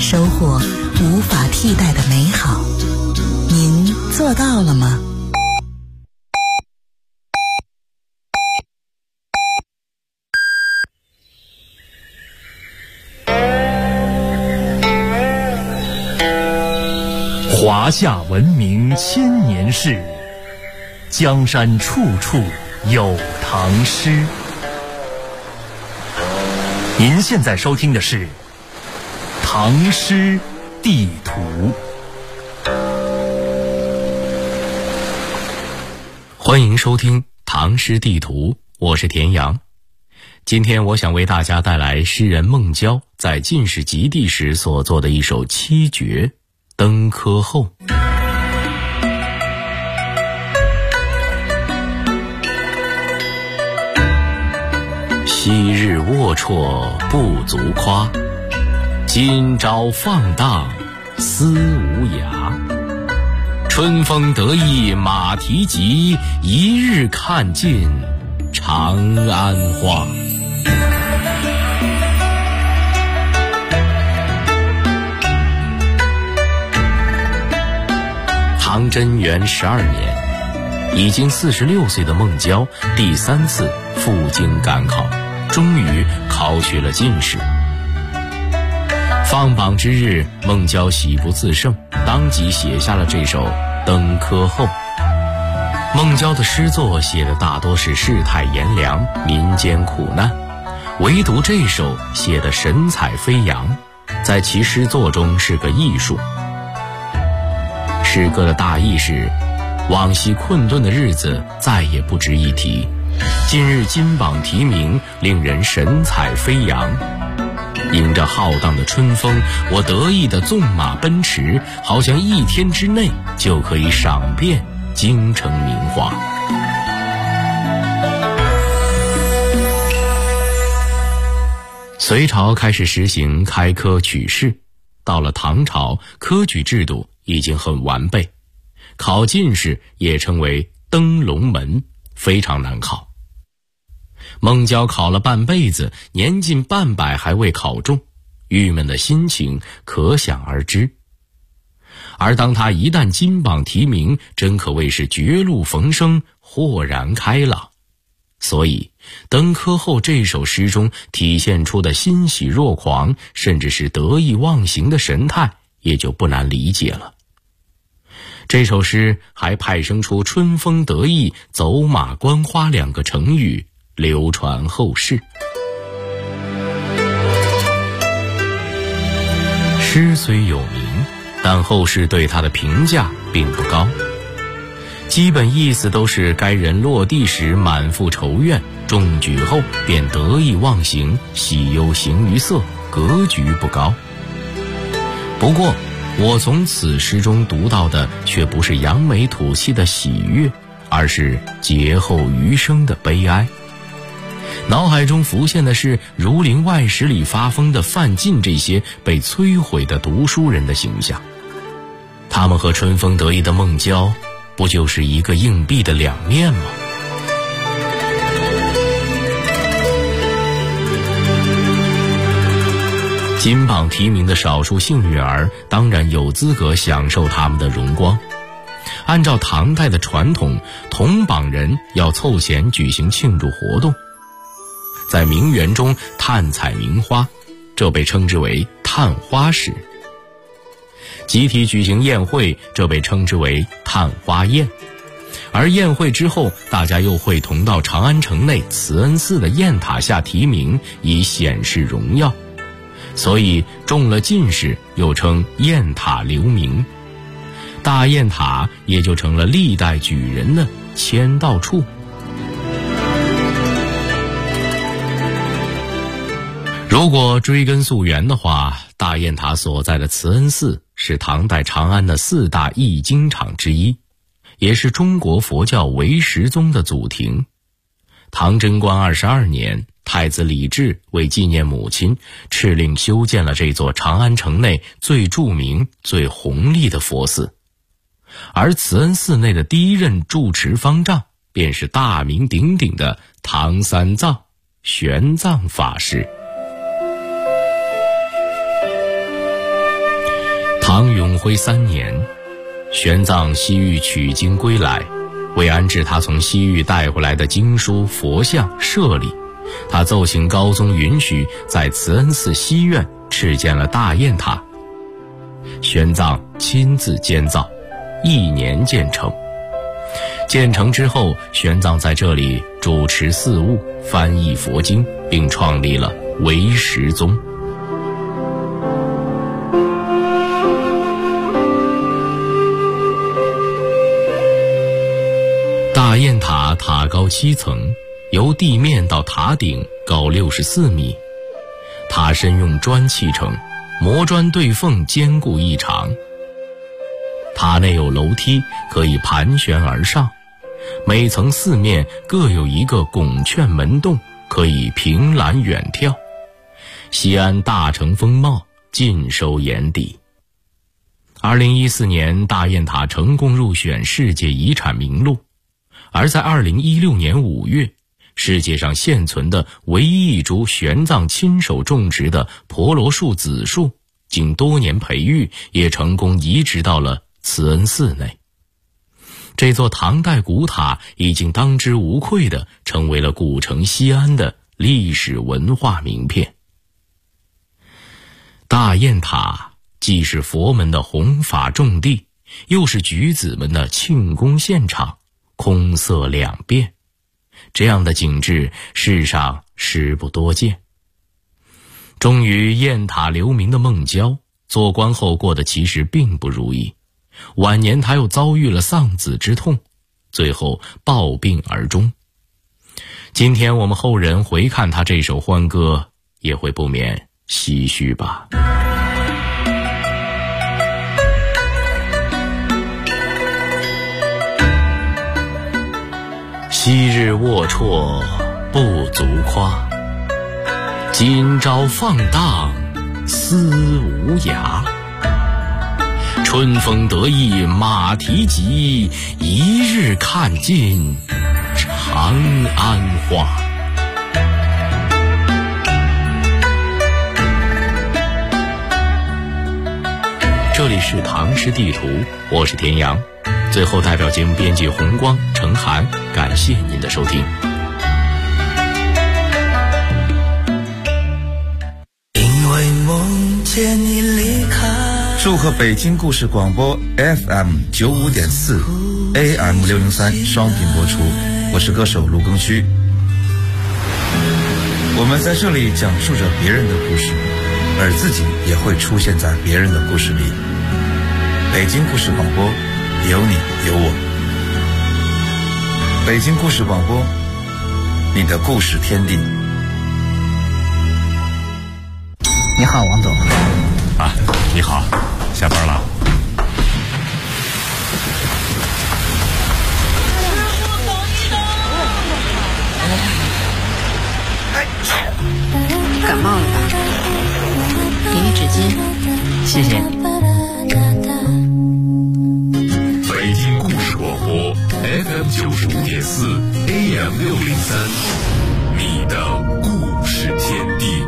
收获无法替代的美好。您做到了吗？ 华夏文明千年事，江山处处有唐诗。您现在收听的是《唐诗地图》。 欢迎收听《唐诗地图》，我是田阳。今天我想为大家带来诗人孟郊在进士及第时所作的一首七绝《登科后》。昔日龌龊不足夸，今朝放荡思无涯。春风得意马蹄疾，一日看尽长安花。唐贞元12年，已经46岁的孟郊第3次赴京赶考，终于考取了进士。放榜之日，孟郊喜不自胜，当即写下了这首《登科后》。孟郊的诗作写的大多是世态炎凉、民间苦难，唯独这首写得神采飞扬，在其诗作中是个艺术。诗歌的大意是：往昔困顿的日子再也不值一提，今日金榜题名，令人神采飞扬。迎着浩荡的春风，我得意地纵马奔驰，好像一天之内就可以赏遍京城名画。隋朝开始实行开科取士，到了唐朝，科举制度已经很完备，考进士也称为登龙门，非常难考。孟郊考了半辈子，年近半百还未考中，郁闷的心情可想而知。而当他一旦金榜题名，真可谓是绝路逢生，豁然开朗。所以登科后这首诗中体现出的欣喜若狂，甚至是得意忘形的神态，也就不难理解了。这首诗还派生出春风得意、走马观花2个成语，流传后世。诗虽有名，但后世对他的评价并不高，基本意思都是该人落地时满腹愁怨，中举后便得意忘形，喜忧形于色，格局不高。不过我从此诗中读到的却不是扬眉吐气的喜悦，而是劫后余生的悲哀。脑海中浮现的是《儒林外史》里发疯的范进这些被摧毁的读书人的形象，他们和春风得意的孟郊，不就是一个硬币的2面吗？金榜题名的少数幸运儿当然有资格享受他们的荣光。按照唐代的传统，同榜人要凑钱举行庆祝活动，在名园中探采名花，这被称之为探花史；集体举行宴会，这被称之为探花宴。而宴会之后，大家又会同到长安城内慈恩寺的雁塔下题名，以显示荣耀。所以中了进士又称雁塔留名，大雁塔也就成了历代举人的签到处。如果追根溯源的话，大雁塔所在的慈恩寺是唐代长安的4大译经场之一，也是中国佛教唯识宗的祖庭。唐贞观22年，太子李治为纪念母亲，敕令修建了这座长安城内最著名、最宏丽的佛寺。而慈恩寺内的第一任住持方丈，便是大名鼎鼎的唐三藏玄奘法师。 唐永徽3年，玄奘西域取经归来，为安置他从西域带回来的经书佛像舍利，他奏请高宗允许在慈恩寺西院敕建了大雁塔。玄奘亲自监造，1年建成。建成之后，玄奘在这里主持寺务，翻译佛经，并创立了唯识宗。大雁塔塔高7层，由地面到塔顶高64米，塔身用砖砌成，磨砖对缝坚固异常。塔内有楼梯，可以盘旋而上，每层4面各有一个拱券门洞，可以凭栏远眺。西安大城风貌尽收眼底。2014年，大雁塔成功入选世界遗产名录。而在2016年5月，世界上现存的唯一一株玄奘亲手种植的婆罗树子树，经多年培育，也成功移植到了慈恩寺内。这座唐代古塔已经当之无愧地成为了古城西安的历史文化名片。大雁塔既是佛门的弘法重地，又是举子们的庆功现场，空色两变，这样的景致世上实不多见。终于雁塔留名的孟郊，做官后过得其实并不如意，晚年他又遭遇了丧子之痛，最后暴病而终。今天我们后人回看他这首欢歌，也会不免唏嘘吧。昔日龌龊不足夸，今朝放荡思无涯。春风得意马蹄疾，一日看尽长安花。这里是唐诗地图，我是田阳。最后代表节目编辑红光、程涵，感谢您的收听。 因为梦见你离开。 祝贺北京故事广播 FM 95.4 AM 603双频播出，我是歌手卢庚戌。我们在这里讲述着别人的故事，而自己也会出现在别人的故事里。北京故事广播，有你有我。北京故事广播，你的故事天地。 你好，王总。 啊，你好，下班了。 感冒了吧？给你纸巾。 谢谢。 北京故事广播 FM 95.4 AM 603，你的故事天地。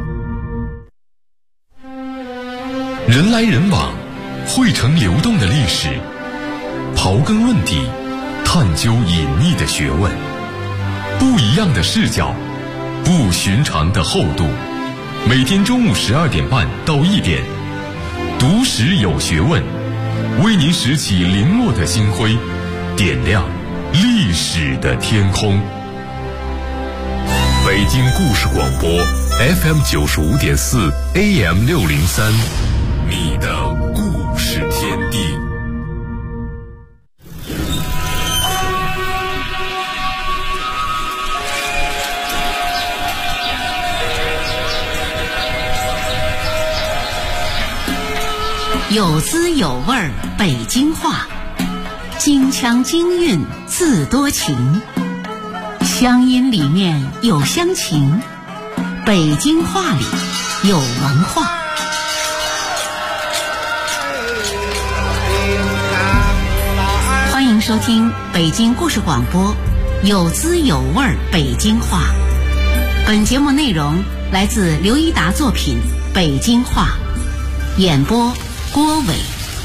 人来人往，汇成流动的历史，刨根问底，探究隐秘的学问，不一样的视角，不寻常的厚度。每天中午12点半到1点，读史有学问，为您拾起零落的星辉，点亮历史的天空。北京故事广播 FM 95.4 AM 603，你的故事天地。 有滋有味儿北京话，京腔京韵自多情，乡音里面有乡情，北京话里有文化。欢迎收听北京故事广播，有滋有味儿北京话。本节目内容来自刘一达作品《北京话》，演播郭伟。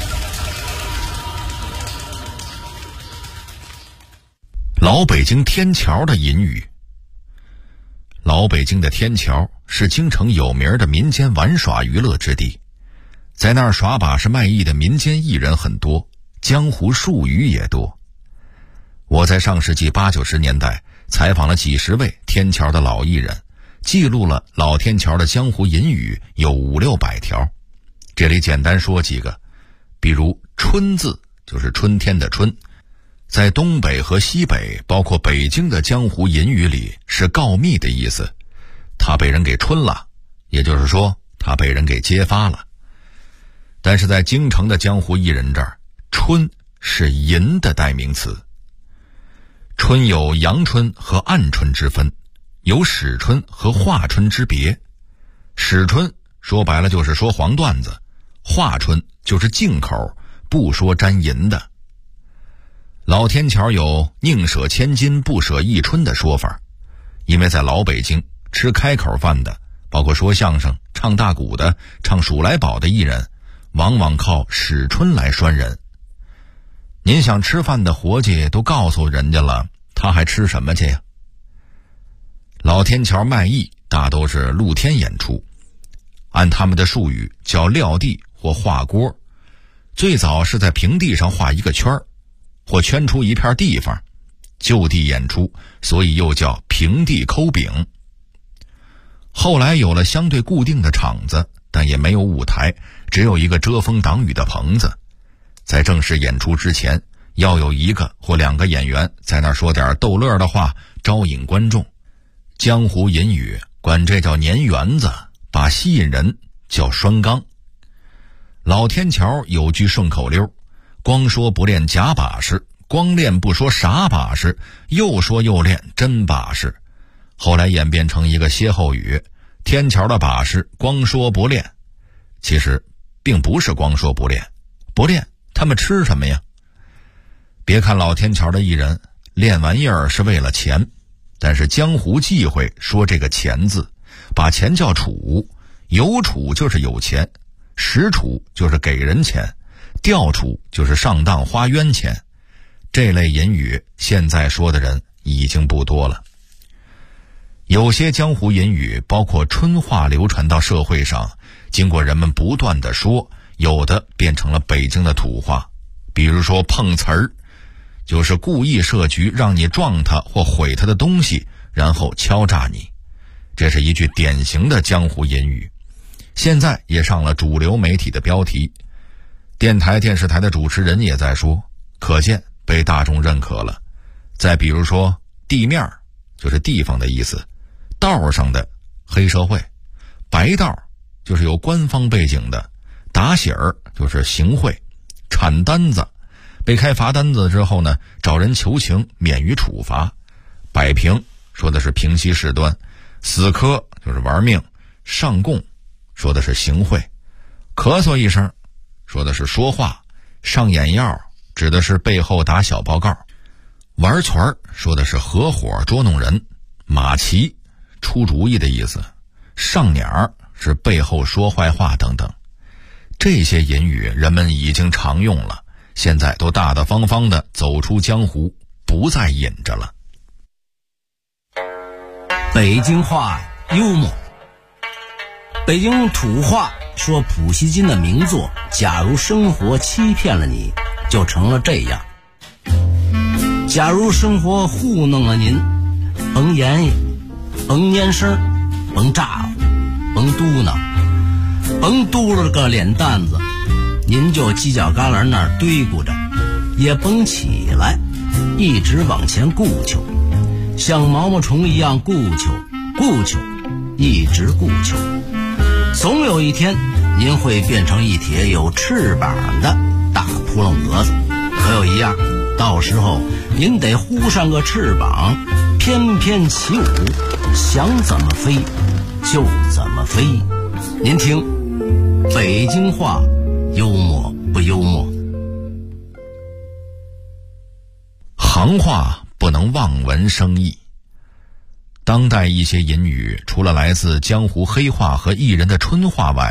老北京天桥的隐语。老北京的天桥是京城有名的民间玩耍娱乐之地，在那儿耍把式卖艺的民间艺人很多，江湖术语也多。我在上世纪80、90年代采访了几十位天桥的老艺人，记录了老天桥的江湖隐语有500、600条。这里简单说几个，比如春字，就是春天的春，在东北和西北包括北京的江湖隐语里是告密的意思，他被人给春了，也就是说他被人给揭发了。但是在京城的江湖艺人这儿，春是淫的代名词。春有阳春和暗春之分，有史春和华春之别。史春说白了就是说黄段子，华春就是净口，不说沾淫的。老天桥有宁舍千金不舍一春的说法，因为在老北京吃开口饭的，包括说相声、唱大鼓的、唱数来宝的艺人，往往靠史春来拴人。您想吃饭的伙计都告诉人家了，他还吃什么去呀？老天桥卖艺大都是露天演出，按他们的术语叫撂地或画锅，最早是在平地上画一个圈或圈出一片地方，就地演出，所以又叫平地抠饼。后来有了相对固定的场子，但也没有舞台，只有一个遮风挡雨的棚子。在正式演出之前，要有1个或2个演员在那儿说点逗乐的话，招引观众。江湖隐语管这叫粘园子，把吸引人叫拴缸。老天桥有句顺口溜，光说不练假把式，光练不说傻把式，又说又练真把式。后来演变成一个歇后语，天桥的把式光说不练。其实并不是光说不练，不练他们吃什么呀？别看老天桥的艺人练玩意儿是为了钱，但是江湖忌讳说这个钱字，把钱叫储，有储就是有钱，实储就是给人钱，调储就是上当花冤钱。这类隐语现在说的人已经不多了。有些江湖隐语包括春话流传到社会上，经过人们不断的说，有的变成了北京的土话。比如说碰瓷儿，就是故意设局让你撞他或毁他的东西，然后敲诈你。这是一句典型的江湖隐语，现在也上了主流媒体的标题，电台电视台的主持人也在说，可见被大众认可了。再比如说地面，就是地方的意思，道上的黑社会，白道就是有官方背景的，打喜儿就是行贿，铲单子被开罚单子之后呢，找人求情免于处罚，摆平说的是平息事端，死磕就是玩命，上供说的是行贿，咳嗽一声说的是说话，上眼药指的是背后打小报告，玩团说的是合伙捉弄人，马骑出主意的意思，上鸟是背后说坏话等等。这些隐语人们已经常用了，现在都大大方方地走出江湖，不再隐着了。 北京话幽默。北京土话说普希金的名作《假如生活欺骗了你》就成了这样。假如生活糊弄了您，甭言语，甭蔫声，甭咋呼，甭嘟囔，甭嘟了个脸蛋子，您就犄角旮旯那儿堆咕着，也甭起来，一直往前顾求，像毛毛虫一样顾求，一直顾求。总有一天您会变成一帖有翅膀的大扑棱蛾子，可有一样，到时候您得呼上个翅膀，翩翩起舞，想怎么飞就怎么飞。您听，北京话幽默不幽默？ 行话不能望文生义。当代一些隐语除了来自江湖黑话和艺人的春话外，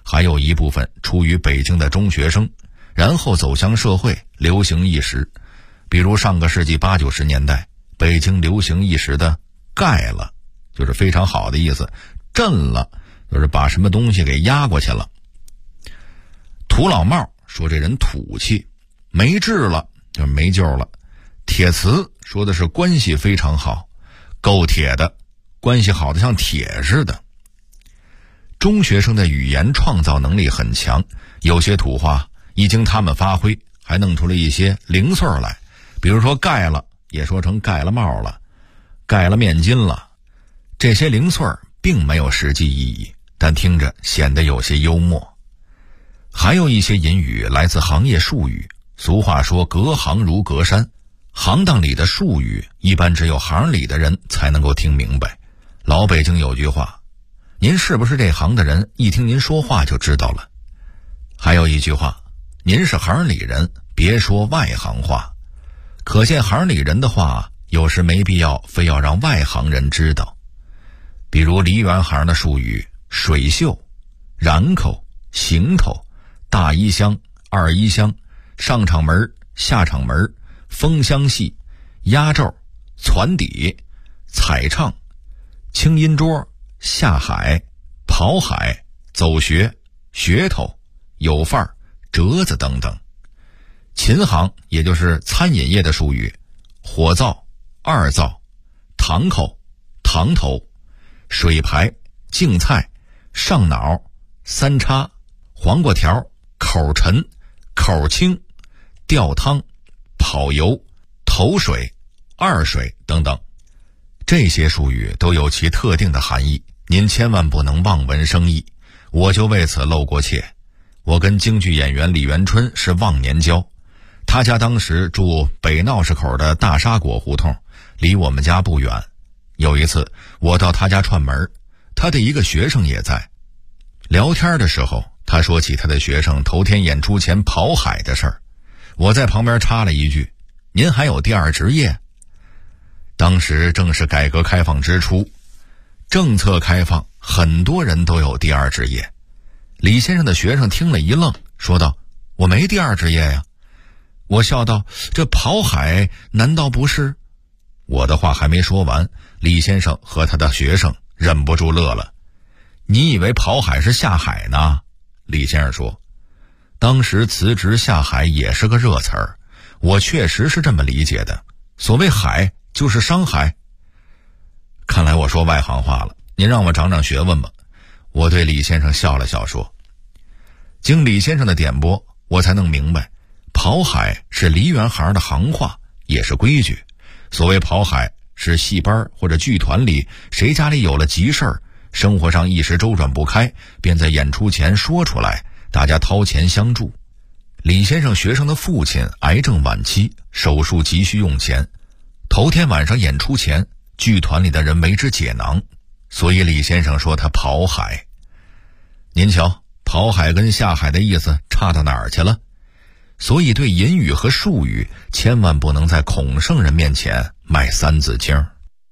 还有一部分出于北京的中学生，然后走向社会，流行一时。比如上个世纪80、90年代，北京流行一时的盖了，就是非常好的意思；震了，就是把什么东西给压过去了。土老帽说这人土气，没治了就是没救了。铁瓷说的是关系非常好，够铁的，关系好的像铁似的。中学生的语言创造能力很强，有些土话一经他们发挥，还弄出了一些零碎来。比如说盖了也说成盖了帽了，盖了面巾了。这些零碎并没有实际意义，但听着显得有些幽默。还有一些隐语来自行业术语，俗话说隔行如隔山，行当里的术语一般只有行里的人才能够听明白。老北京有句话，您是不是这行的人，一听您说话就知道了。还有一句话，您是行里人，别说外行话。可见行里人的话有时没必要非要让外行人知道。比如梨园行的术语，水袖、染口、行头、大衣箱、二衣箱、上场门、下场门、封箱戏、压轴、攒底、彩唱、清音桌、下海、跑海、走穴、噱头、有范儿、折子等等。琴行也就是餐饮业的术语，火灶、二灶、堂口、堂头、水排、净菜、上脑、三叉、黄瓜条、口沉、口清、吊汤、跑油、头水、二水等等。这些术语都有其特定的含义，您千万不能望文生义。我就为此露过怯。我跟京剧演员李元春是忘年交，他家当时住北闹市口的大沙果胡同，离我们家不远。有一次我到他家串门，他的一个学生也在。聊天的时候，他说起他的学生头天演出前跑海的事儿。我在旁边插了一句，您还有第二职业？当时正是改革开放之初，政策开放，很多人都有第二职业。李先生的学生听了一愣，说道，我没第二职业呀。我笑道，这跑海难道不是？我的话还没说完，李先生和他的学生忍不住乐了。你以为跑海是下海呢？李先生说，当时辞职下海也是个热词儿，我确实是这么理解的。所谓海就是商海。看来我说外行话了，您让我长长学问吧。我对李先生笑了笑说，经李先生的点拨，我才弄明白，跑海是梨园行的行话，也是规矩。所谓跑海是戏班或者剧团里谁家里有了急事儿，生活上一时周转不开，便在演出前说出来，大家掏钱相助。李先生学生的父亲癌症晚期，手术急需用钱，头天晚上演出前，剧团里的人为之解囊，所以李先生说他跑海。您瞧，跑海跟下海的意思差到哪儿去了？所以对隐语和术语千万不能在孔圣人面前卖三字经。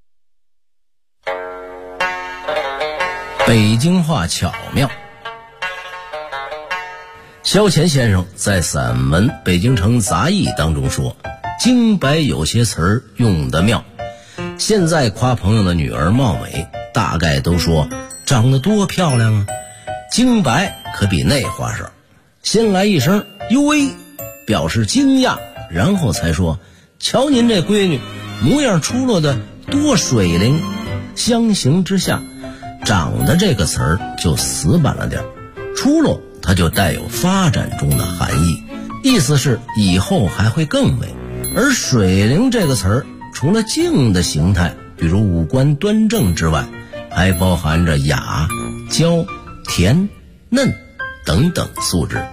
北京话巧妙。萧乾先生在散文《北京城杂艺》当中说，京白有些词儿用得妙。现在夸朋友的女儿貌美，大概都说长得多漂亮啊。京白可比那话少，先来一声哟喂，表示惊讶，然后才说，瞧您这闺女模样出落的多水灵。相形之下，长得这个词儿就死板了点，出落它就带有发展中的含义，意思是以后还会更美。而水灵这个词儿，除了静的形态，比如五官端正之外，还包含着雅、娇、甜、嫩等等素质。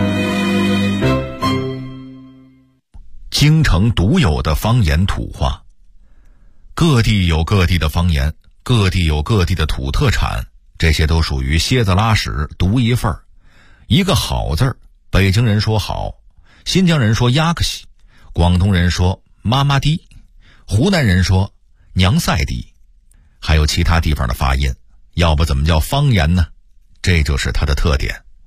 京城独有的方言土话，各地有各地的方言，各地有各地的土特产，这些都属于蝎子拉屎独一份儿。一个好字儿，北京人说好，新疆人说呀克西，广东人说妈妈滴，湖南人说娘赛滴，还有其他地方的发音，要不怎么叫方言呢？这就是它的特点。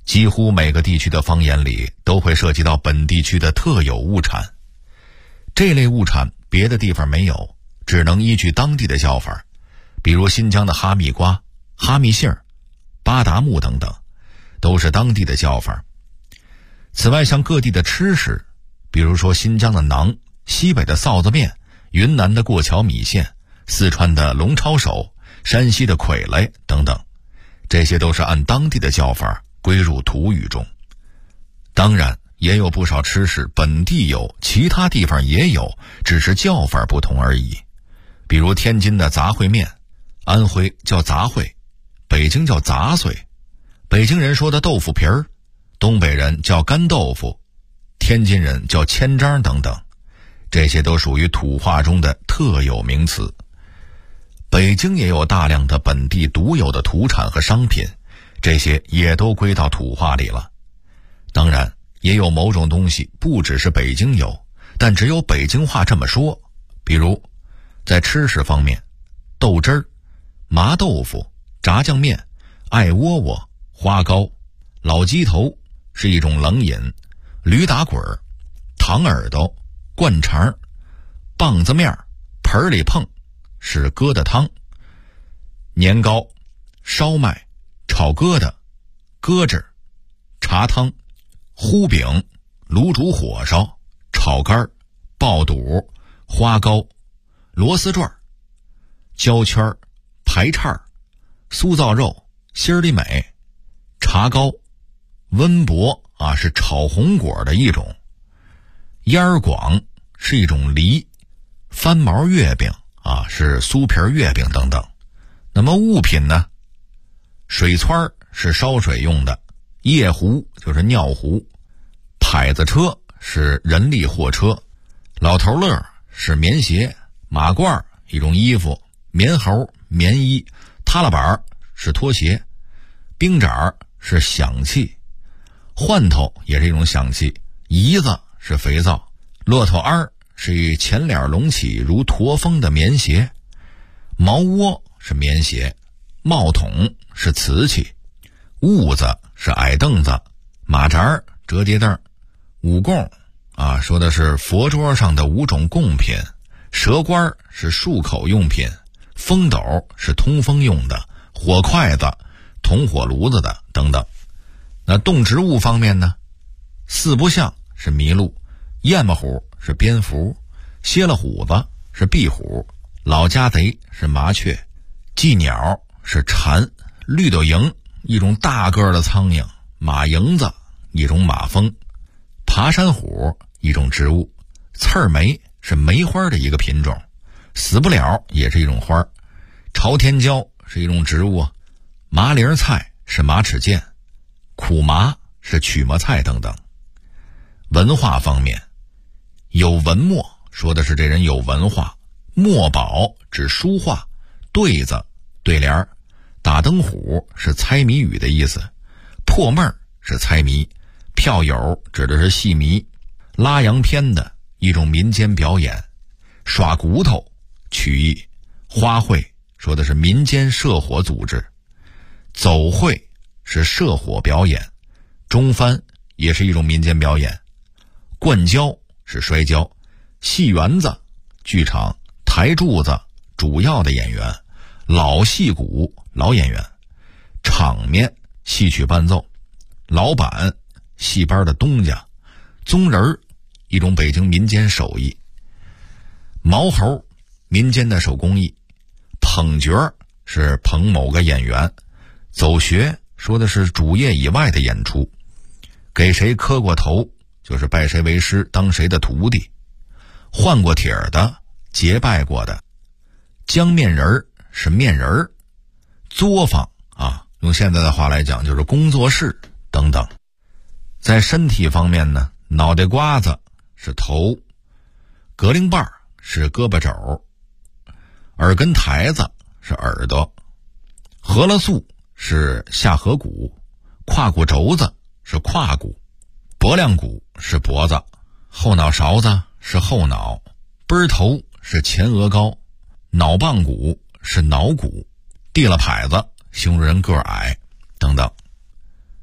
几乎每个地区的方言里都会涉及到本地区的特有物产。这类物产别的地方没有，只能依据当地的叫法，比如新疆的哈密瓜、哈密杏、巴达木等等，都是当地的叫法。此外，像各地的吃食，比如说新疆的馕、西北的臊子面、云南的过桥米线、四川的龙抄手、山西的傀儡等等，这些都是按当地的叫法归入土语中。当然也有不少吃食本地有，其他地方也有，只是叫法不同而已。比如天津的杂烩面，安徽叫杂烩，北京叫杂碎，北京人说的豆腐皮儿，东北人叫干豆腐，天津人叫千张等等，这些都属于土话中的特有名词。北京也有大量的本地独有的土产和商品，这些也都归到土话里了。当然也有某种东西不只是北京有，但只有北京话这么说。比如在吃食方面，豆汁儿、麻豆腐、炸酱面、艾窝窝、花糕、老鸡头是一种冷饮，驴打滚、糖耳朵、灌肠、棒子面、盆里碰是疙瘩汤，年糕、烧麦、炒疙瘩、咯吱、茶汤、糊饼、卤煮火烧、炒肝、爆肚、花糕、螺丝转、焦圈、排叉、酥造肉、心儿里美、茶糕、温博是炒红果的一种，烟儿广是一种梨，翻毛月饼是酥皮月饼等等。那么物品呢，水汆是烧水用的，夜壶就是尿壶，蒯子车是人力货车，老头乐是棉鞋，马褂一种衣服，棉猴棉衣，踏拉板是拖鞋，冰盏是响器，换头也是一种响器，胰子是肥皂，骆驼鞍是一前脸隆起如驼峰的棉鞋，毛窝是棉鞋，帽筒是瓷器，痦子是矮凳子，马扎折叠凳，五供说的是佛桌上的5种贡品，蛇关是漱口用品，风斗是通风用的，火筷子铜火炉子的等等。那动植物方面呢，四不像是麋鹿，燕子虎是蝙蝠，蝎了虎子是壁虎，老家贼是麻雀，寄鸟是蝉，绿豆蝇一种大个的苍蝇，马蝇子一种马蜂，爬山虎一种植物，刺儿梅是梅花的一个品种，死不了也是一种花，朝天椒是一种植物，麻铃菜是马齿苋，苦麻是曲麻菜等等。文化方面，有文墨说的是这人有文化，墨宝指书画，对子对联，打灯虎是猜谜语的意思，破闷是猜谜，票友指的是戏迷，拉洋片的一种民间表演，耍骨头曲艺，花卉说的是民间社火组织，走会是社火表演，中翻也是一种民间表演，灌胶是摔跤，戏园子剧场，台柱子主要的演员，老戏骨老演员，场面戏曲伴奏，老板戏班的东家，宗人一种北京民间手艺，毛猴民间的手工艺，捧角是捧某个演员，走穴说的是主业以外的演出，给谁磕过头就是拜谁为师当谁的徒弟，换过帖儿的结拜过的，姜面人是面人，作坊用现在的话来讲就是工作室等等。在身体方面呢，脑袋瓜子是头，格铃瓣是胳膊肘，耳根台子是耳朵，颌了素是下颌骨，胯骨轴子是胯骨，脖梁骨是脖子，后脑勺子是后脑，背儿头是前额高，脑棒骨是脑骨，地了牌子形容人个儿矮等等。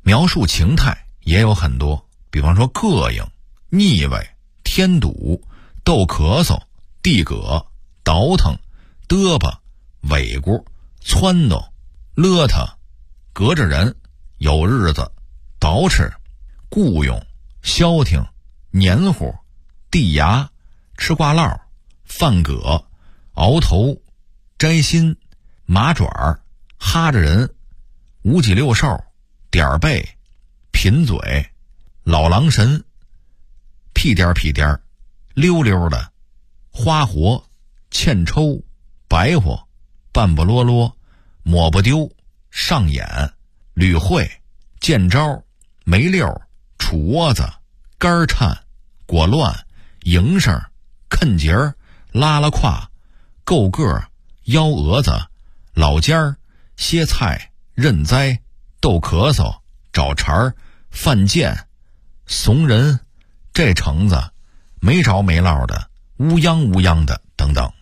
描述情态也有很多，比方说膈应、腻味、添堵、逗咳嗽、地葛、倒腾、嘚吧、尾咕、撺掇、勒他、隔着人、有日子、捯饬、雇佣、消停、黏糊、地牙、吃挂烙、饭葛、熬头、摘心、麻爪儿、哈着人、五脊六兽、点背、贫嘴、老狼神、屁颠儿屁颠儿、溜溜的、花活、欠抽、白活、半不啰啰、抹不丢、上眼、捋会、见招、没溜、杵窝子、肝颤、果乱、营生、啃节儿、拉拉胯、够个、幺蛾子、老尖儿、歇菜、认栽、逗咳嗽、找茬儿、犯贱、怂人、这橙子、没着没落的、乌泱乌泱的等等。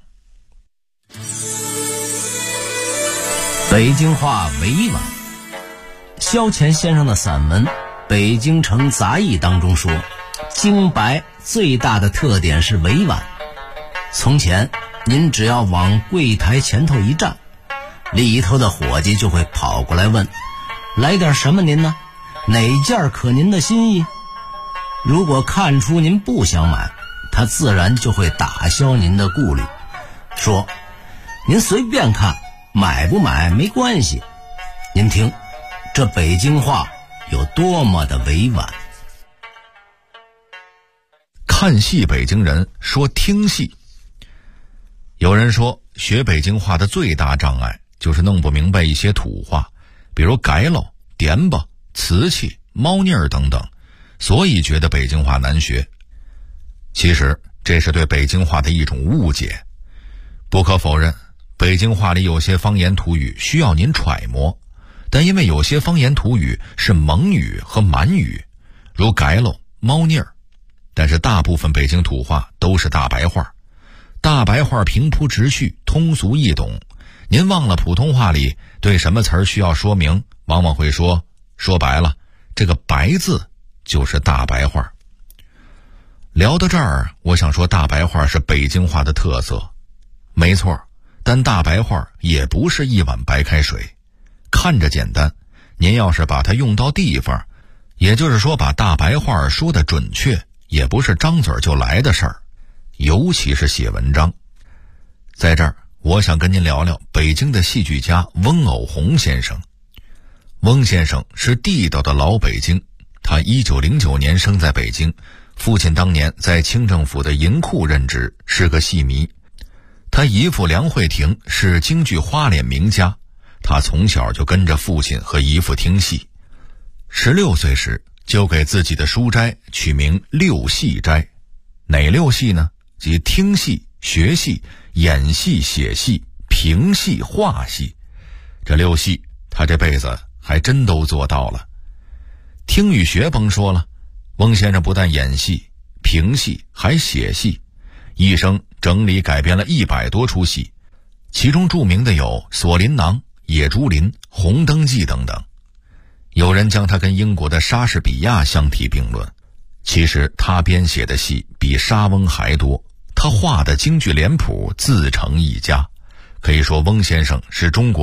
北京话委婉。萧乾先生的散文《北京城杂役》当中说，京白最大的特点是委婉。从前您只要往柜台前头一站，里头的伙计就会跑过来问，来点什么您呢？哪件可您的心意？如果看出您不想买，他自然就会打消您的顾虑，说您随便看，买不买没关系。您听这北京话有多么的委婉。 看戏北京人说听戏。有人说学北京话的最大障碍就是弄不明白一些土话，比如改喽、点吧、瓷器、猫腻儿等等，所以觉得北京话难学。其实这是对北京话的一种误解。不可否认，北京话里有些方言土语需要您揣摩，但因为有些方言土语是蒙语和满语，如改喽、猫腻儿，但是大部分北京土话都是大白话。大白话平铺直叙，通俗易懂。您忘了普通话里对什么词儿需要说明，往往会说白了，这个白字就是大白话。聊到这儿，我想说大白话是北京话的特色。没错，但大白话也不是一碗白开水。看着简单，您要是把它用到地方，也就是说把大白话说得准确，也不是张嘴就来的事儿。尤其是写文章。在这儿我想跟您聊聊北京的戏剧家翁偶虹先生。翁先生是地道的老北京，他1909年生在北京，父亲当年在清政府的银库任职，是个戏迷。他姨父梁惠亭是京剧花脸名家，他从小就跟着父亲和姨父听戏。16岁时就给自己的书斋取名六戏斋。哪六戏呢？即听戏、学戏、演戏、写戏、评戏、画戏。这六戏他这辈子还真都做到了。听与学甭说了，翁先生不但演戏、评戏，还写戏，一生整理改编了100多出戏，其中著名的有《锁麟囊》《野猪林》《红灯记》等等。有人将他跟英国的莎士比亚相提并论，其实他编写的戏比莎翁还多，他画的京剧脸谱自成一家。可以说翁先生是中国